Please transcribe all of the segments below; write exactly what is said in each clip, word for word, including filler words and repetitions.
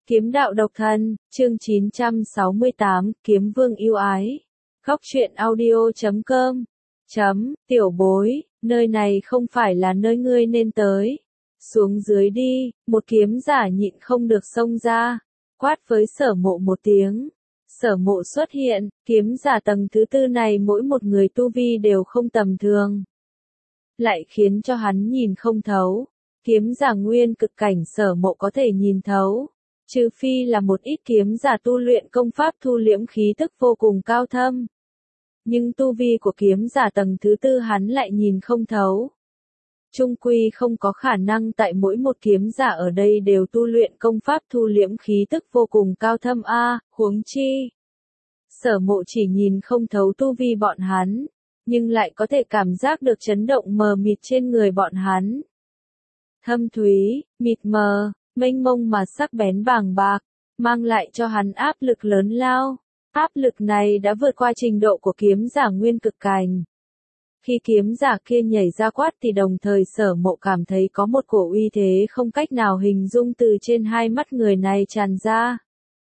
Kiếm đạo độc thân, chương chín trăm sáu mươi tám, Kiếm Vương yêu ái. Góc truyện audio chấm com. Chấm, tiểu bối, nơi này không phải là nơi ngươi nên tới. Xuống dưới đi, một kiếm giả nhịn không được xông ra, quát với Sở Mộ một tiếng. Sở Mộ xuất hiện, kiếm giả tầng thứ tư này mỗi một người tu vi đều không tầm thường. Lại khiến cho hắn nhìn không thấu. Kiếm giả nguyên cực cảnh Sở Mộ có thể nhìn thấu. Trừ phi là một ít kiếm giả tu luyện công pháp thu liễm khí tức vô cùng cao thâm. Nhưng tu vi của kiếm giả tầng thứ tư hắn lại nhìn không thấu. Trung quy không có khả năng tại mỗi một kiếm giả ở đây đều tu luyện công pháp thu liễm khí tức vô cùng cao thâm a, huống chi. Sở Mộ chỉ nhìn không thấu tu vi bọn hắn, nhưng lại có thể cảm giác được chấn động mờ mịt trên người bọn hắn. Thâm thúy, mịt mờ, mênh mông mà sắc bén bàng bạc, mang lại cho hắn áp lực lớn lao. Áp lực này đã vượt qua trình độ của kiếm giả nguyên cực cảnh. Khi kiếm giả kia nhảy ra quát thì đồng thời Sở Mộ cảm thấy có một cổ uy thế không cách nào hình dung từ trên hai mắt người này tràn ra.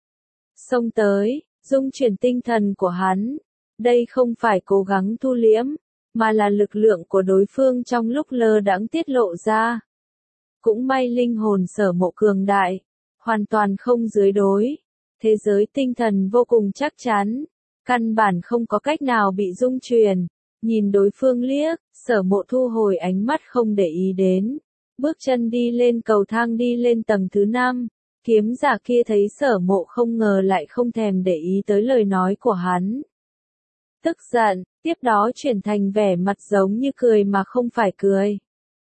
Xông tới, dung chuyển tinh thần của hắn. Đây không phải cố gắng thu liễm, mà là lực lượng của đối phương trong lúc lơ đãng tiết lộ ra. Cũng may linh hồn Sở Mộ cường đại, hoàn toàn không dưới đối. Thế giới tinh thần vô cùng chắc chắn, căn bản không có cách nào bị rung chuyển. Nhìn đối phương liếc, Sở Mộ thu hồi ánh mắt không để ý đến. Bước chân đi lên cầu thang đi lên tầng thứ năm. Kiếm giả kia thấy Sở Mộ không ngờ lại không thèm để ý tới lời nói của hắn. Tức giận, tiếp đó chuyển thành vẻ mặt giống như cười mà không phải cười.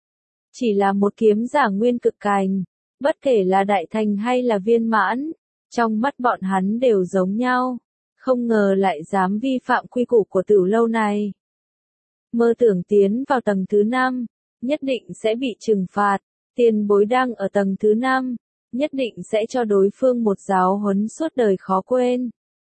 Chỉ là một kiếm giả nguyên cực cảnh, bất kể là đại thành hay là viên mãn, trong mắt bọn hắn đều giống nhau, không ngờ lại dám vi phạm quy củ của Tửu lâu này. Mơ tưởng tiến vào tầng thứ năm, nhất định sẽ bị trừng phạt, tiền bối đang ở tầng thứ năm, nhất định sẽ cho đối phương một giáo huấn suốt đời khó quên.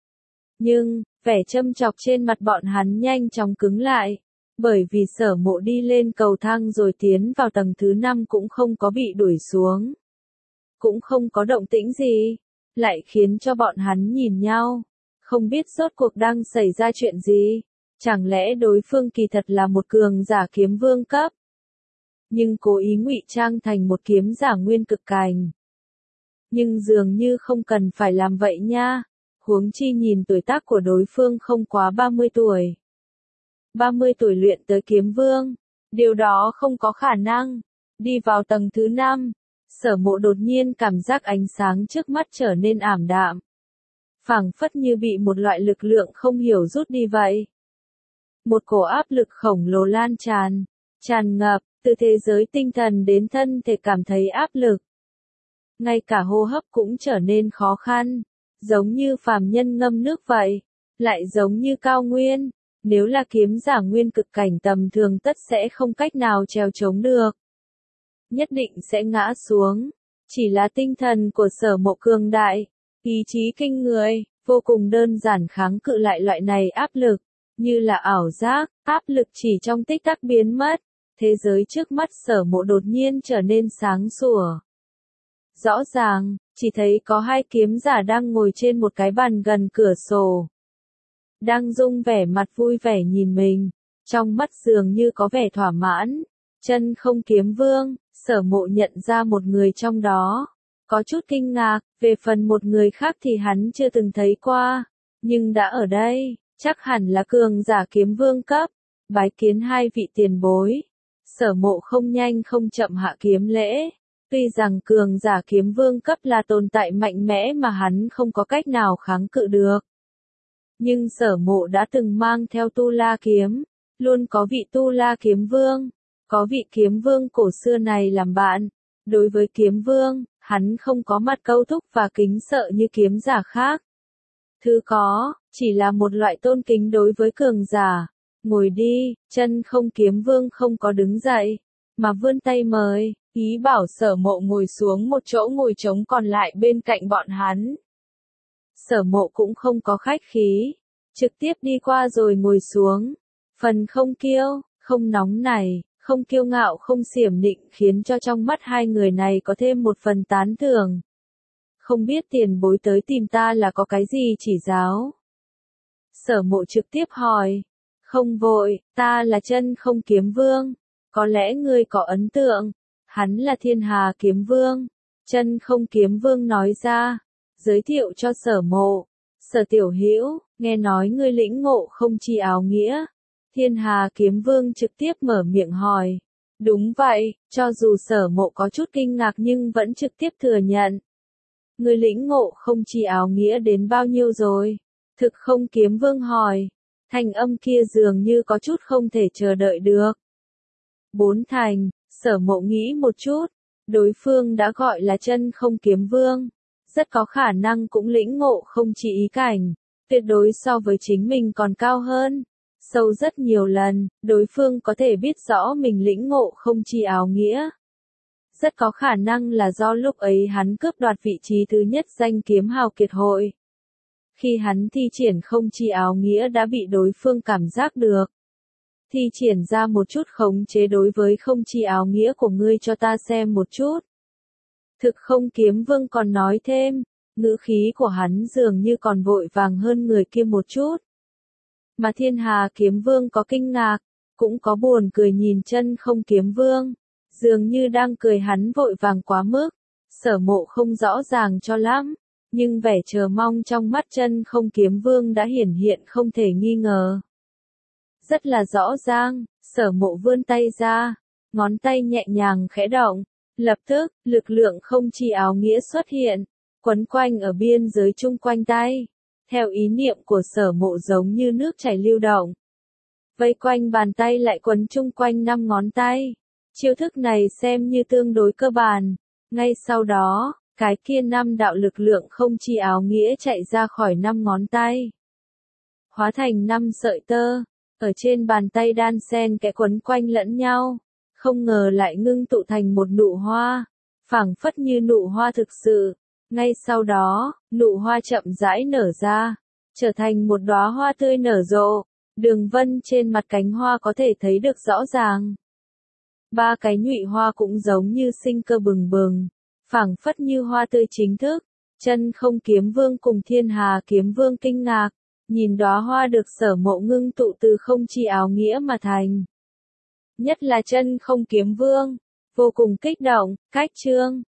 Nhưng, vẻ châm chọc trên mặt bọn hắn nhanh chóng cứng lại. Bởi vì Sở Mộ đi lên cầu thang rồi tiến vào tầng thứ năm cũng không có bị đuổi xuống. Cũng không có động tĩnh gì. Lại khiến cho bọn hắn nhìn nhau. Không biết rốt cuộc đang xảy ra chuyện gì. Chẳng lẽ đối phương kỳ thật là một cường giả kiếm vương cấp. Nhưng cố ý ngụy trang thành một kiếm giả nguyên cực cảnh. Nhưng dường như không cần phải làm vậy nha. Huống chi nhìn tuổi tác của đối phương không quá ba mươi tuổi. ba mươi tuổi luyện tới kiếm vương, điều đó không có khả năng. Đi vào tầng thứ năm, Sở Mộ đột nhiên cảm giác ánh sáng trước mắt trở nên ảm đạm. Phảng phất như bị một loại lực lượng không hiểu rút đi vậy. Một cổ áp lực khổng lồ lan tràn, tràn ngập, từ thế giới tinh thần đến thân thể cảm thấy áp lực. Ngay cả hô hấp cũng trở nên khó khăn, giống như phàm nhân ngâm nước vậy, lại giống như cao nguyên. Nếu là kiếm giả nguyên cực cảnh tầm thường tất sẽ không cách nào trèo chống được. Nhất định sẽ ngã xuống. Chỉ là tinh thần của Sở Mộ cường đại, ý chí kinh người, vô cùng đơn giản kháng cự lại loại này áp lực. Như là ảo giác, áp lực chỉ trong tích tắc biến mất. Thế giới trước mắt Sở Mộ đột nhiên trở nên sáng sủa. Rõ ràng, chỉ thấy có hai kiếm giả đang ngồi trên một cái bàn gần cửa sổ. Đang dung vẻ mặt vui vẻ nhìn mình, trong mắt dường như có vẻ thỏa mãn. Chân không kiếm vương, Sở Mộ nhận ra một người trong đó. Có chút kinh ngạc, về phần một người khác thì hắn chưa từng thấy qua. Nhưng đã ở đây, chắc hẳn là cường giả kiếm vương cấp. Bái kiến hai vị tiền bối. Sở Mộ không nhanh không chậm hạ kiếm lễ. Tuy rằng cường giả kiếm vương cấp là tồn tại mạnh mẽ mà hắn không có cách nào kháng cự được. Nhưng Sở Mộ đã từng mang theo Tu La kiếm, luôn có vị Tu La kiếm vương, có vị kiếm vương cổ xưa này làm bạn. Đối với kiếm vương, hắn không có mặt câu thúc và kính sợ như kiếm giả khác. Thứ có, chỉ là một loại tôn kính đối với cường giả. Ngồi đi, chân không kiếm vương không có đứng dậy, mà vươn tay mời, ý bảo Sở Mộ ngồi xuống một chỗ ngồi trống còn lại bên cạnh bọn hắn. Sở Mộ cũng không có khách khí, trực tiếp đi qua rồi ngồi xuống. Phần không kiêu, không nóng này, không kiêu ngạo không xiểm nịnh khiến cho trong mắt hai người này có thêm một phần tán thưởng. không biết tiền bối tới tìm ta là có cái gì chỉ giáo. Sở Mộ trực tiếp hỏi, không vội, ta là Chân Không Kiếm Vương, có lẽ ngươi có ấn tượng, hắn là Thiên Hà Kiếm Vương. Chân Không Kiếm Vương nói ra, giới thiệu cho Sở Mộ, Sở tiểu hữu, nghe nói ngươi lĩnh ngộ không chi áo nghĩa. Thiên Hà Kiếm Vương trực tiếp mở miệng hỏi, đúng vậy, cho dù Sở Mộ có chút kinh ngạc nhưng vẫn trực tiếp thừa nhận. Ngươi lĩnh ngộ không chi áo nghĩa đến bao nhiêu rồi? Thực Không Kiếm Vương hỏi, thanh âm kia dường như có chút không thể chờ đợi được. Bốn thành, Sở Mộ nghĩ một chút, đối phương đã gọi là Chân Không Kiếm Vương, rất có khả năng cũng lĩnh ngộ không chỉ ý cảnh, tuyệt đối so với chính mình còn cao hơn, sâu rất nhiều lần, đối phương có thể biết rõ mình lĩnh ngộ không chi áo nghĩa. Rất có khả năng là do lúc ấy hắn cướp đoạt vị trí thứ nhất danh kiếm hào kiệt hội. Khi hắn thi triển không chi áo nghĩa đã bị đối phương cảm giác được. Thi triển ra một chút khống chế đối với không chi áo nghĩa của ngươi cho ta xem một chút. Thực Không Kiếm Vương còn nói thêm, ngữ khí của hắn dường như còn vội vàng hơn người kia một chút. Mà Thiên Hà Kiếm Vương có kinh ngạc, cũng có buồn cười nhìn Chân Không Kiếm Vương, dường như đang cười hắn vội vàng quá mức. Sở Mộ không rõ ràng cho lắm, nhưng vẻ chờ mong trong mắt Chân Không Kiếm Vương đã hiển hiện không thể nghi ngờ. Rất là rõ ràng, Sở Mộ vươn tay ra, ngón tay nhẹ nhàng khẽ động, lập tức, lực lượng không chi áo nghĩa xuất hiện, quấn quanh ở biên giới chung quanh tay. Theo ý niệm của Sở Mộ giống như nước chảy lưu động. Vây quanh bàn tay lại quấn chung quanh năm ngón tay. Chiêu thức này xem như tương đối cơ bản. Ngay sau đó, cái kia năm đạo lực lượng không chi áo nghĩa chạy ra khỏi năm ngón tay. Hóa thành năm sợi tơ, ở trên bàn tay đan xen kẽ quấn quanh lẫn nhau. Không ngờ lại ngưng tụ thành một nụ hoa, phảng phất như nụ hoa thực sự. Ngay sau đó, nụ hoa chậm rãi nở ra, trở thành một đóa hoa tươi nở rộ, đường vân trên mặt cánh hoa có thể thấy được rõ ràng. Ba cái nhụy hoa cũng giống như sinh cơ bừng bừng, phảng phất như hoa tươi chính thức. Chân Không Kiếm Vương cùng Thiên Hà Kiếm Vương kinh ngạc, nhìn đóa hoa được Sở Mộ ngưng tụ từ không chi áo nghĩa mà thành. Nhất là Chân Không Kiếm Vương, vô cùng kích động, cách chương.